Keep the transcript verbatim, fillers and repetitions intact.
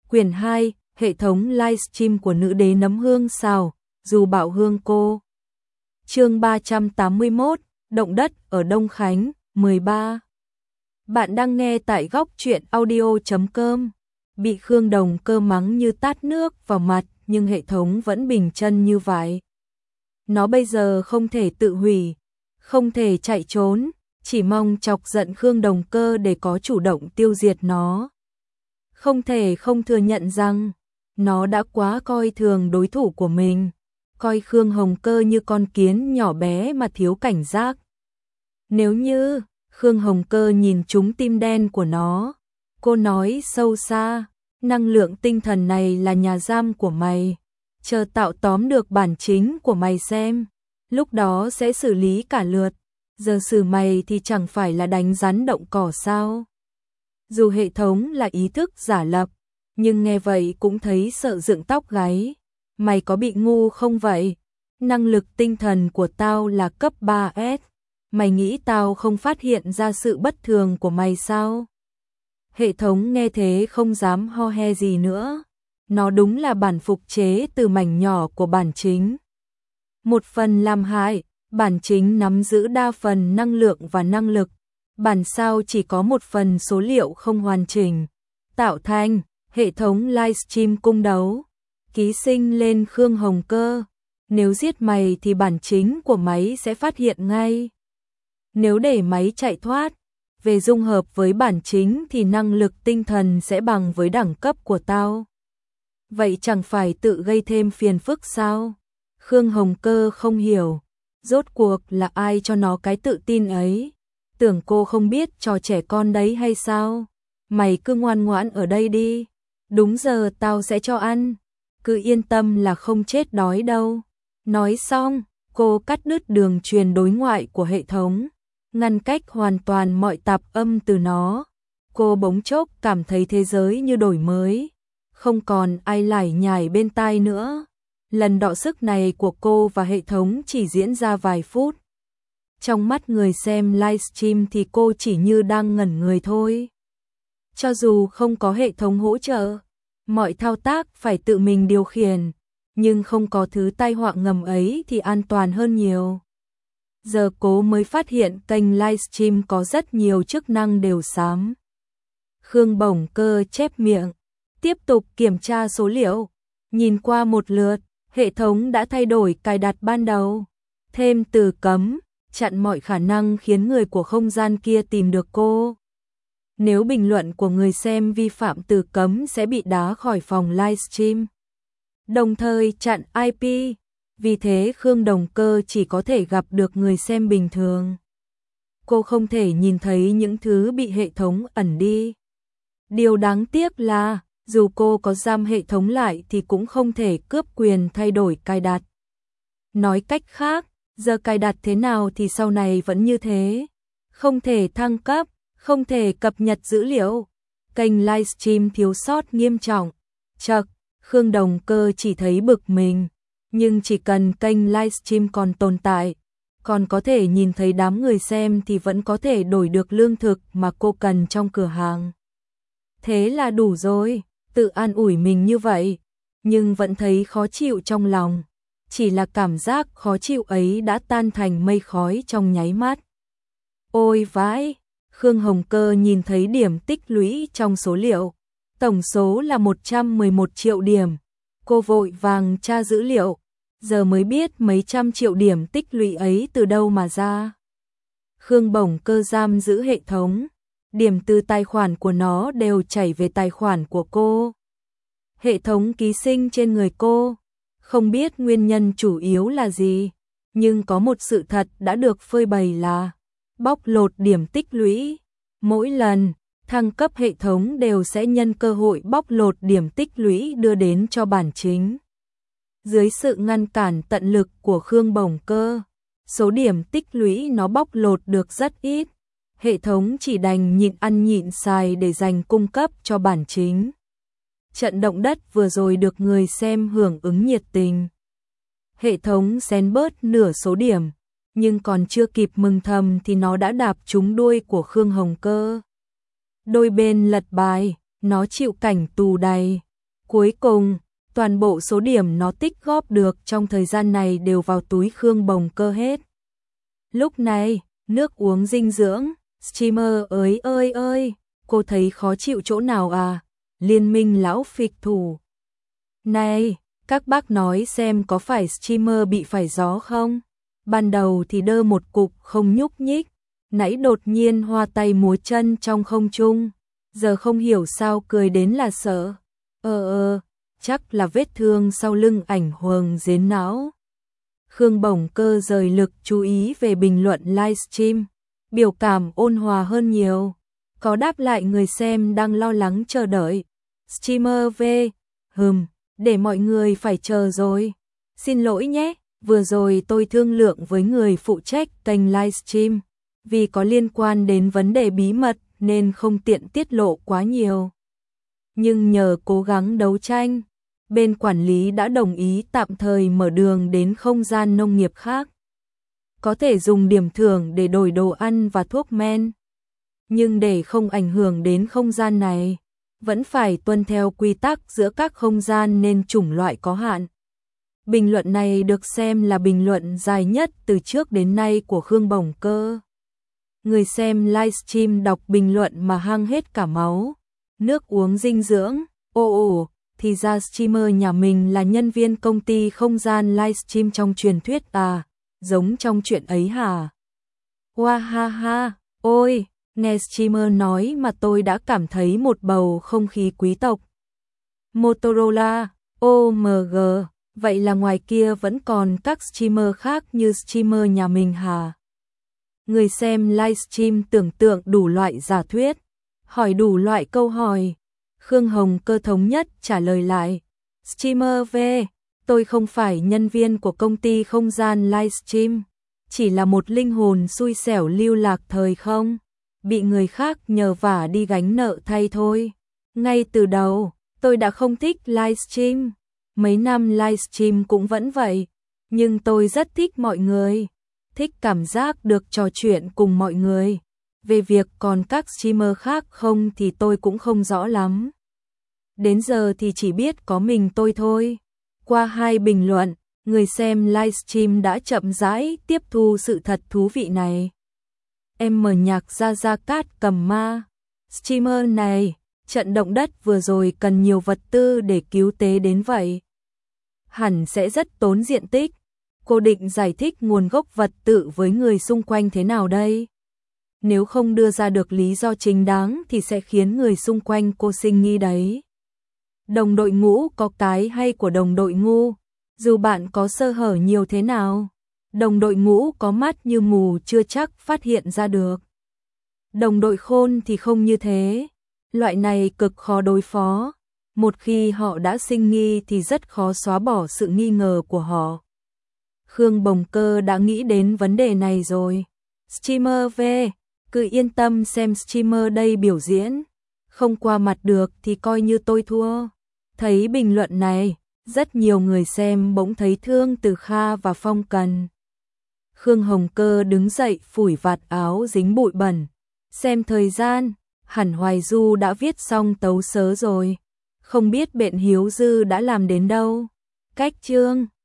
Quyển hai, hệ thống livestream của nữ đế nấm hương xào, dù bạo hương cô. Chương ba trăm tám mươi mốt, động đất ở Đông Khánh, mười ba. Bạn đang nghe tại góc truyện audio chấm com. Bị Khương Đồng Cơ mắng như tát nước vào mặt, nhưng hệ thống vẫn bình chân như vậy. Nó bây giờ không thể tự hủy, không thể chạy trốn, chỉ mong chọc giận Khương Đồng Cơ để có chủ động tiêu diệt nó. Không thể không thừa nhận rằng, nó đã quá coi thường đối thủ của mình, coi Khương Hồng Cơ như con kiến nhỏ bé mà thiếu cảnh giác. Nếu như Khương Hồng Cơ nhìn trúng tim đen của nó, cô nói sâu xa, năng lượng tinh thần này là nhà giam của mày, chờ tạo tóm được bản chính của mày xem, lúc đó sẽ xử lý cả lượt, giờ xử mày thì chẳng phải là đánh rắn động cỏ sao. Dù hệ thống là ý thức giả lập, nhưng nghe vậy cũng thấy sợ dựng tóc gáy. Mày có bị ngu không vậy? Năng lực tinh thần của tao là cấp ba S. Mày nghĩ tao không phát hiện ra sự bất thường của mày sao? Hệ thống nghe thế không dám ho he gì nữa. Nó đúng là bản phục chế từ mảnh nhỏ của bản chính. Một phần làm hại, bản chính nắm giữ đa phần năng lượng và năng lực. Bản sao chỉ có một phần số liệu không hoàn chỉnh. Tạo thành hệ thống livestream cung đấu. Ký sinh lên Khương Hồng Cơ. Nếu giết mày thì bản chính của máy sẽ phát hiện ngay. Nếu để máy chạy thoát, về dung hợp với bản chính thì năng lực tinh thần sẽ bằng với đẳng cấp của tao. Vậy chẳng phải tự gây thêm phiền phức sao? Khương Hồng Cơ không hiểu. Rốt cuộc là ai cho nó cái tự tin ấy? Tưởng cô không biết trò trẻ con đấy hay sao? Mày cứ ngoan ngoãn ở đây đi. Đúng giờ tao sẽ cho ăn. Cứ yên tâm là không chết đói đâu. Nói xong, cô cắt đứt đường truyền đối ngoại của hệ thống, ngăn cách hoàn toàn mọi tạp âm từ nó. Cô bỗng chốc cảm thấy thế giới như đổi mới, không còn ai lải nhải bên tai nữa. Lần đọ sức này của cô và hệ thống chỉ diễn ra vài phút. Trong mắt người xem livestream thì cô chỉ như đang ngẩn người thôi. Cho dù không có hệ thống hỗ trợ, mọi thao tác phải tự mình điều khiển, nhưng không có thứ tai họa ngầm ấy thì an toàn hơn nhiều. Giờ cô mới phát hiện kênh livestream có rất nhiều chức năng đều xám. Khương Bổng Cơ chép miệng, tiếp tục kiểm tra số liệu. Nhìn qua một lượt, hệ thống đã thay đổi cài đặt ban đầu. Thêm từ cấm, chặn mọi khả năng khiến người của không gian kia tìm được cô. Nếu bình luận của người xem vi phạm từ cấm sẽ bị đá khỏi phòng livestream. Đồng thời chặn i pê, vì thế Khương Đồng Cơ chỉ có thể gặp được người xem bình thường. Cô không thể nhìn thấy những thứ bị hệ thống ẩn đi. Điều đáng tiếc là, dù cô có giam hệ thống lại thì cũng không thể cướp quyền thay đổi cài đặt. Nói cách khác, giờ cài đặt thế nào thì sau này vẫn như thế. Không thể thăng cấp, không thể cập nhật dữ liệu. Kênh livestream thiếu sót nghiêm trọng. Chậc, Khương Đồng Cơ chỉ thấy bực mình. Nhưng chỉ cần kênh livestream còn tồn tại, còn có thể nhìn thấy đám người xem thì vẫn có thể đổi được lương thực mà cô cần trong cửa hàng. Thế là đủ rồi, tự an ủi mình như vậy, nhưng vẫn thấy khó chịu trong lòng. Chỉ là cảm giác khó chịu ấy đã tan thành mây khói trong nháy mắt. Ôi vãi, Khương Hồng Cơ nhìn thấy điểm tích lũy trong số liệu. Tổng số là một trăm mười một triệu điểm. Cô vội vàng tra dữ liệu, giờ mới biết mấy trăm triệu điểm tích lũy ấy từ đâu mà ra. Khương Bổng Cơ giam giữ hệ thống, điểm từ tài khoản của nó đều chảy về tài khoản của cô. Hệ thống ký sinh trên người cô, không biết nguyên nhân chủ yếu là gì, nhưng có một sự thật đã được phơi bày là bóc lột điểm tích lũy. Mỗi lần thăng cấp hệ thống đều sẽ nhân cơ hội bóc lột điểm tích lũy đưa đến cho bản chính. Dưới sự ngăn cản tận lực của Khương Bổng Cơ, số điểm tích lũy nó bóc lột được rất ít. Hệ thống chỉ đành nhịn ăn nhịn xài để dành cung cấp cho bản chính. Trận động đất vừa rồi được người xem hưởng ứng nhiệt tình. Hệ thống xén bớt nửa số điểm, nhưng còn chưa kịp mừng thầm thì nó đã đạp trúng đuôi của Khương Hồng Cơ. Đôi bên lật bài, nó chịu cảnh tù đầy. Cuối cùng, toàn bộ số điểm nó tích góp được trong thời gian này đều vào túi Khương Bồng Cơ hết. Lúc này, nước uống dinh dưỡng, streamer ơi ơi ơi, cô thấy khó chịu chỗ nào à? Liên minh lão phịch thủ. Này, các bác nói xem có phải streamer bị phải gió không? Ban đầu thì đơ một cục không nhúc nhích, nãy đột nhiên hoa tay múa chân trong không trung, giờ không hiểu sao cười đến là sợ. Ờ ờ, chắc là vết thương sau lưng ảnh hưởng đến não. Khương Bồng Cơ rời lực chú ý về bình luận livestream, biểu cảm ôn hòa hơn nhiều, có đáp lại người xem đang lo lắng chờ đợi. Streamer V, hừm, để mọi người phải chờ rồi. Xin lỗi nhé, vừa rồi tôi thương lượng với người phụ trách kênh livestream, vì có liên quan đến vấn đề bí mật nên không tiện tiết lộ quá nhiều. Nhưng nhờ cố gắng đấu tranh, bên quản lý đã đồng ý tạm thời mở đường đến không gian nông nghiệp khác. Có thể dùng điểm thưởng để đổi đồ ăn và thuốc men. Nhưng để không ảnh hưởng đến không gian này, vẫn phải tuân theo quy tắc giữa các không gian nên chủng loại có hạn. Bình luận này được xem là bình luận dài nhất từ trước đến nay của Khương Bồng Cơ. Người xem livestream đọc bình luận mà hăng hết cả máu. Nước uống dinh dưỡng, ồ ồ, thì ra streamer nhà mình là nhân viên công ty không gian livestream trong truyền thuyết à, giống trong chuyện ấy hả? Hoa ha ha, ôi, nghe streamer nói mà tôi đã cảm thấy một bầu không khí quý tộc. Motorola, ô em giê, vậy là ngoài kia vẫn còn các streamer khác như streamer nhà mình hả? Người xem livestream tưởng tượng đủ loại giả thuyết, hỏi đủ loại câu hỏi. Khương Hồng Cơ thống nhất trả lời lại. Streamer V, tôi không phải nhân viên của công ty không gian livestream, chỉ là một linh hồn xui xẻo lưu lạc thời không, bị người khác nhờ vả đi gánh nợ thay thôi. Ngay từ đầu, tôi đã không thích livestream. Mấy năm livestream cũng vẫn vậy, nhưng tôi rất thích mọi người, thích cảm giác được trò chuyện cùng mọi người. Về việc còn các streamer khác không thì tôi cũng không rõ lắm. Đến giờ thì chỉ biết có mình tôi thôi. Qua hai bình luận, người xem livestream đã chậm rãi tiếp thu sự thật thú vị này. Em mở nhạc ra Gia Cát Cầm Ma. Streamer này, trận động đất vừa rồi cần nhiều vật tư để cứu tế đến vậy. Hẳn sẽ rất tốn diện tích. Cô định giải thích nguồn gốc vật tư với người xung quanh thế nào đây? Nếu không đưa ra được lý do chính đáng thì sẽ khiến người xung quanh cô sinh nghi đấy. Đồng đội ngũ có cái hay của đồng đội ngu, dù bạn có sơ hở nhiều thế nào, đồng đội ngũ có mắt như mù chưa chắc phát hiện ra được. Đồng đội khôn thì không như thế, loại này cực khó đối phó, một khi họ đã sinh nghi thì rất khó xóa bỏ sự nghi ngờ của họ. Khương Bồng Cơ đã nghĩ đến vấn đề này rồi. Streamer V, cứ yên tâm xem streamer đây biểu diễn, không qua mặt được thì coi như tôi thua. Thấy bình luận này, rất nhiều người xem bỗng thấy thương Từ Kha và Phong Cần. Khương Hồng Cơ đứng dậy phủi vạt áo dính bụi bẩn. Xem thời gian, hẳn Hoài Du đã viết xong tấu sớ rồi. Không biết Bện Hiếu Dư đã làm đến đâu. Cách chương